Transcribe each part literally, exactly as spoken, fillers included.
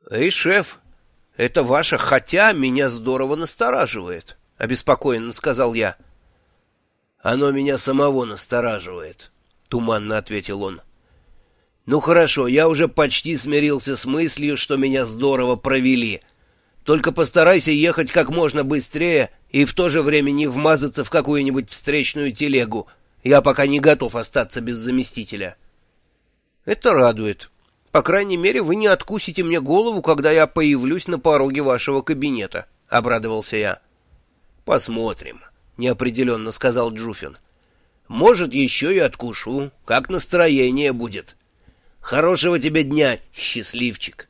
«Эй, шеф, это ваше «хотя» меня здорово настораживает», — обеспокоенно сказал я. «Оно меня самого настораживает», — туманно ответил он. «Ну хорошо, я уже почти смирился с мыслью, что меня здорово провели. Только постарайся ехать как можно быстрее и в то же время не вмазаться в какую-нибудь встречную телегу. Я пока не готов остаться без заместителя». «Это радует. По крайней мере, вы не откусите мне голову, когда я появлюсь на пороге вашего кабинета», — обрадовался я. «Посмотрим», — неопределенно сказал Джуфин. «Может, еще и откушу, как настроение будет. Хорошего тебе дня, счастливчик».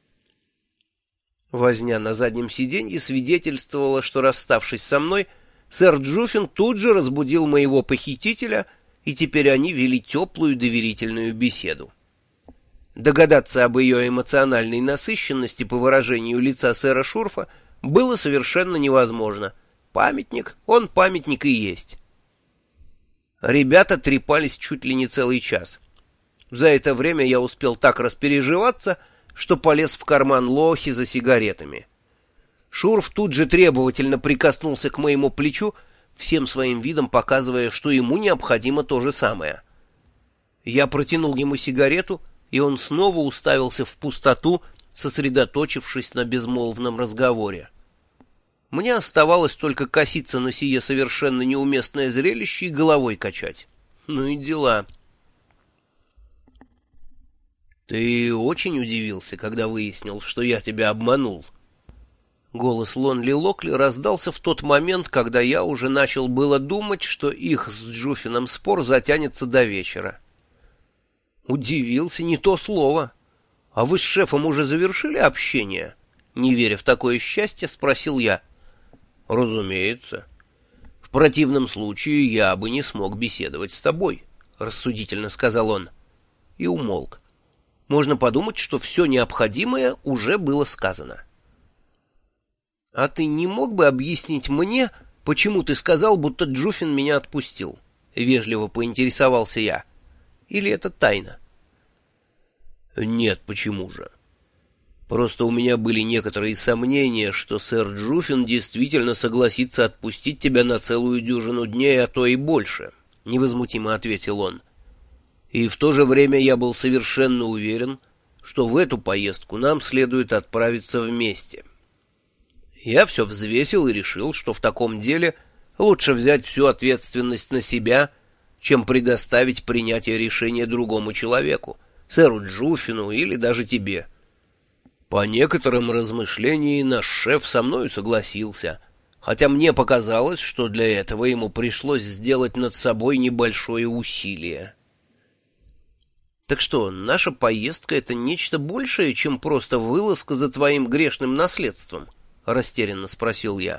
Возня на заднем сиденье свидетельствовала, что, расставшись со мной, сэр Джуфин тут же разбудил моего похитителя, и теперь они вели теплую доверительную беседу. Догадаться об ее эмоциональной насыщенности по выражению лица сэра Шурфа было совершенно невозможно. Памятник, он памятник и есть. Ребята трепались чуть ли не целый час. За это время я успел так распереживаться, что полез в карман Лохи за сигаретами. Шурф тут же требовательно прикоснулся к моему плечу, всем своим видом показывая, что ему необходимо то же самое. Я протянул ему сигарету, и он снова уставился в пустоту, сосредоточившись на безмолвном разговоре. Мне оставалось только коситься на сие совершенно неуместное зрелище и головой качать. Ну и дела. «Ты очень удивился, когда выяснил, что я тебя обманул?» Голос Лонли Локли раздался в тот момент, когда я уже начал было думать, что их с Джуфином спор затянется до вечера. «Удивился, не то слово. А вы с шефом уже завершили общение?» Не веря в такое счастье, спросил я. «Разумеется. В противном случае я бы не смог беседовать с тобой», — рассудительно сказал он. И умолк. Можно подумать, что все необходимое уже было сказано. «А ты не мог бы объяснить мне, почему ты сказал, будто Джуфин меня отпустил?» — вежливо поинтересовался я. «Или это тайна?» «Нет, почему же? Просто у меня были некоторые сомнения, что сэр Джуфин действительно согласится отпустить тебя на целую дюжину дней, а то и больше», — невозмутимо ответил он. «И в то же время я был совершенно уверен, что в эту поездку нам следует отправиться вместе. Я все взвесил и решил, что в таком деле лучше взять всю ответственность на себя, чем предоставить принятие решения другому человеку, сэру Джуфину или даже тебе. По некоторым размышлениям наш шеф со мною согласился, хотя мне показалось, что для этого ему пришлось сделать над собой небольшое усилие». «Так что, наша поездка — это нечто большее, чем просто вылазка за твоим грешным наследством?» — растерянно спросил я.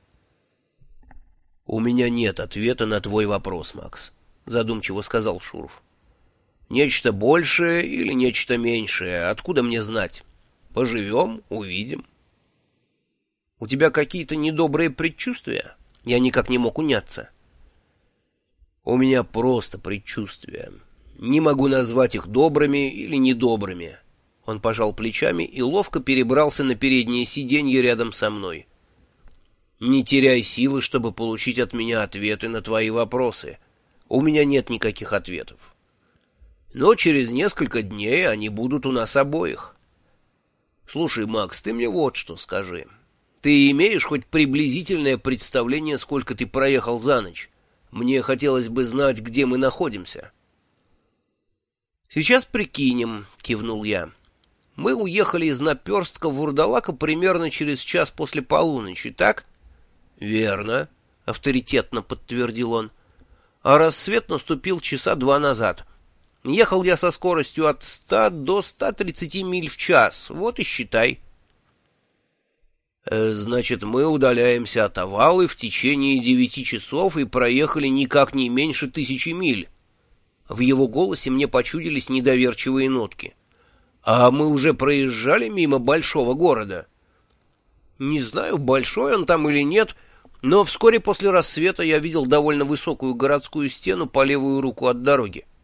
«У меня нет ответа на твой вопрос, Макс», — задумчиво сказал Шурф. «Нечто большее или нечто меньшее, откуда мне знать? Поживем, увидим». «У тебя какие-то недобрые предчувствия?» Я никак не мог уняться. «У меня просто предчувствия. Не могу назвать их добрыми или недобрыми». Он пожал плечами и ловко перебрался на переднее сиденье рядом со мной. «Не теряй силы, чтобы получить от меня ответы на твои вопросы. У меня нет никаких ответов. Но через несколько дней они будут у нас обоих. Слушай, Макс, ты мне вот что скажи. Ты имеешь хоть приблизительное представление, сколько ты проехал за ночь? Мне хотелось бы знать, где мы находимся». «Сейчас прикинем», — кивнул я. «Мы уехали из Наперстка в Вурдалака примерно через час после полуночи, так?» «Верно», — авторитетно подтвердил он. «А рассвет наступил часа два назад. Ехал я со скоростью от ста до ста тридцати миль в час. Вот и считай». «Значит, мы удаляемся от Авалы в течение девяти часов и проехали никак не меньше тысячи миль». В его голосе мне почудились недоверчивые нотки. «А мы уже проезжали мимо большого города?» «Не знаю, большой он там или нет, но вскоре после рассвета я видел довольно высокую городскую стену по левую руку от дороги.